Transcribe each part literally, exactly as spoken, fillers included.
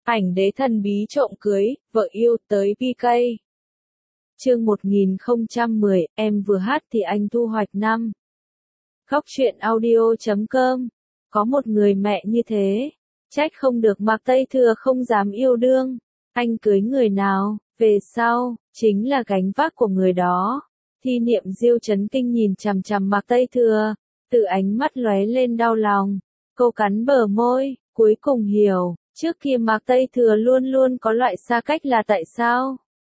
Ảnh đế thần bí trộm cưới, vợ yêu tới pê ca. Chương một nghìn không trăm mười, em vừa hát thì anh thu hoạch năm. Góc truyện audio chấm com. Có một người mẹ như thế, trách không được Mạc Tây Thừa không dám yêu đương. Anh cưới người nào, về sau, chính là gánh vác của người đó. Thi Niệm Diêu chấn kinh nhìn chằm chằm Mạc Tây Thừa, từ ánh mắt lóe lên đau lòng. Cô cắn bờ môi, cuối cùng hiểu, trước kia Mạc Tây Thừa luôn luôn có loại xa cách là tại sao?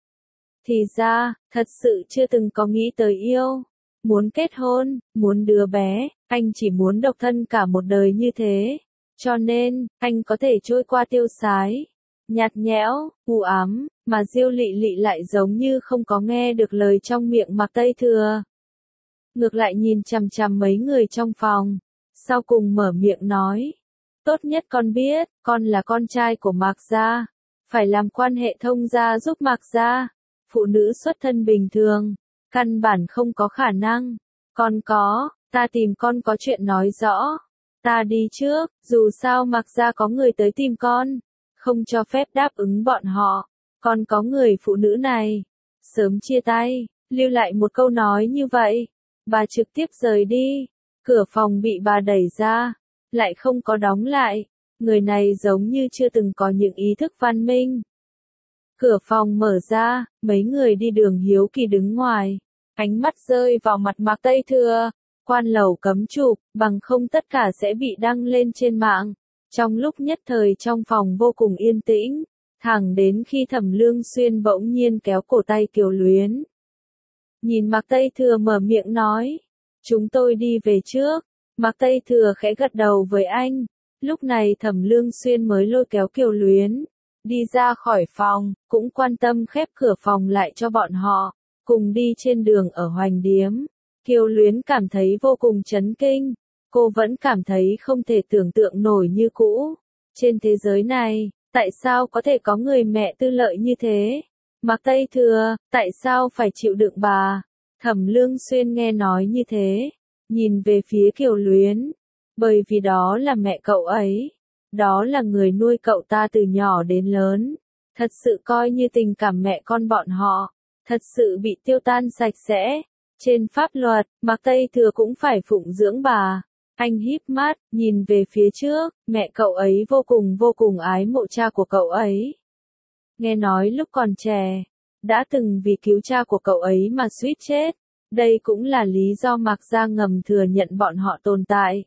Thì ra, thật sự chưa từng có nghĩ tới yêu, muốn kết hôn, muốn đứa bé, anh chỉ muốn độc thân cả một đời như thế. Cho nên, anh có thể trôi qua tiêu sái, nhạt nhẽo, u ám, mà Diêu Lị Lị lại giống như không có nghe được lời trong miệng Mạc Tây Thừa. Ngược lại nhìn chằm chằm mấy người trong phòng, sau cùng mở miệng nói. Tốt nhất con biết, con là con trai của Mạc gia, phải làm quan hệ thông gia giúp Mạc gia. Phụ nữ xuất thân bình thường, căn bản không có khả năng. Con có, ta tìm con có chuyện nói rõ. Ta đi trước, dù sao Mạc gia có người tới tìm con, không cho phép đáp ứng bọn họ. Con có người phụ nữ này, sớm chia tay, lưu lại một câu nói như vậy. Bà trực tiếp rời đi, cửa phòng bị bà đẩy ra, lại không có đóng lại. Người này giống như chưa từng có những ý thức văn minh. Cửa phòng mở ra, mấy người đi đường hiếu kỳ đứng ngoài. Ánh mắt rơi vào mặt Mạc Tây Thừa. Quan lầu cấm chụp, bằng không tất cả sẽ bị đăng lên trên mạng. Trong lúc nhất thời trong phòng vô cùng yên tĩnh, thẳng đến khi Thẩm Lương Xuyên bỗng nhiên kéo cổ tay Kiều Luyến. Nhìn Mạc Tây Thừa mở miệng nói, chúng tôi đi về trước. Mạc Tây Thừa khẽ gật đầu với anh. Lúc này Thẩm Lương Xuyên mới lôi kéo Kiều Luyến đi ra khỏi phòng, cũng quan tâm khép cửa phòng lại cho bọn họ, cùng đi trên đường ở Hoành Điếm. Kiều Luyến cảm thấy vô cùng chấn kinh, cô vẫn cảm thấy không thể tưởng tượng nổi như cũ. Trên thế giới này, tại sao có thể có người mẹ tư lợi như thế? Mạc Tây Thừa, tại sao phải chịu đựng bà? Thẩm Lương Xuyên nghe nói như thế, nhìn về phía Kiều Luyến, bởi vì đó là mẹ cậu ấy. Đó là người nuôi cậu ta từ nhỏ đến lớn. Thật sự coi như tình cảm mẹ con bọn họ, thật sự bị tiêu tan sạch sẽ. Trên pháp luật, Mạc Tây Thừa cũng phải phụng dưỡng bà. Anh híp mắt, nhìn về phía trước, mẹ cậu ấy vô cùng vô cùng ái mộ cha của cậu ấy. Nghe nói lúc còn trẻ, đã từng vì cứu cha của cậu ấy mà suýt chết. Đây cũng là lý do Mạc gia ngầm thừa nhận bọn họ tồn tại.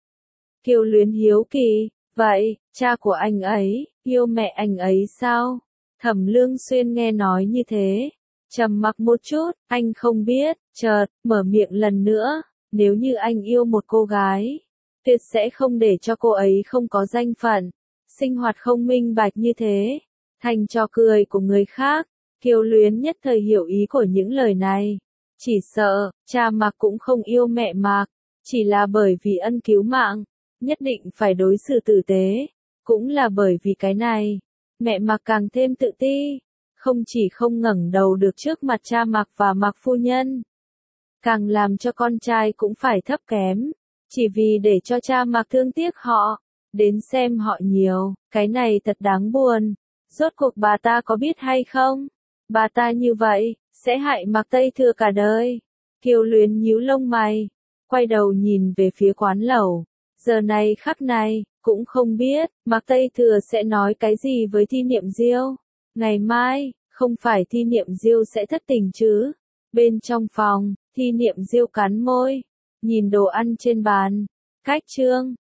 Kiều Luyến hiếu kỳ. Vậy, cha của anh ấy, yêu mẹ anh ấy sao? Thẩm Lương Xuyên nghe nói như thế, trầm mặc một chút, anh không biết, chợt, mở miệng lần nữa, nếu như anh yêu một cô gái, tuyệt sẽ không để cho cô ấy không có danh phận, sinh hoạt không minh bạch như thế, thành trò cười của người khác. Kiều Luyến nhất thời hiểu ý của những lời này, chỉ sợ, cha Mạc cũng không yêu mẹ Mạc, chỉ là bởi vì ân cứu mạng. Nhất định phải đối xử tử tế, cũng là bởi vì cái này, mẹ Mạc càng thêm tự ti, không chỉ không ngẩng đầu được trước mặt cha Mạc và Mạc phu nhân, càng làm cho con trai cũng phải thấp kém, chỉ vì để cho cha Mạc thương tiếc họ, đến xem họ nhiều, cái này thật đáng buồn. Rốt cuộc bà ta có biết hay không? Bà ta như vậy, sẽ hại Mạc Tây Thừa cả đời. Kiều Luyến nhíu lông mày, quay đầu nhìn về phía quán lẩu. Giờ này khắc này, cũng không biết, Mạc Tây Thừa sẽ nói cái gì với Thi Niệm Diêu. Ngày mai, không phải Thi Niệm Diêu sẽ thất tình chứ? Bên trong phòng, Thi Niệm Diêu cắn môi, nhìn đồ ăn trên bàn. Cách chương.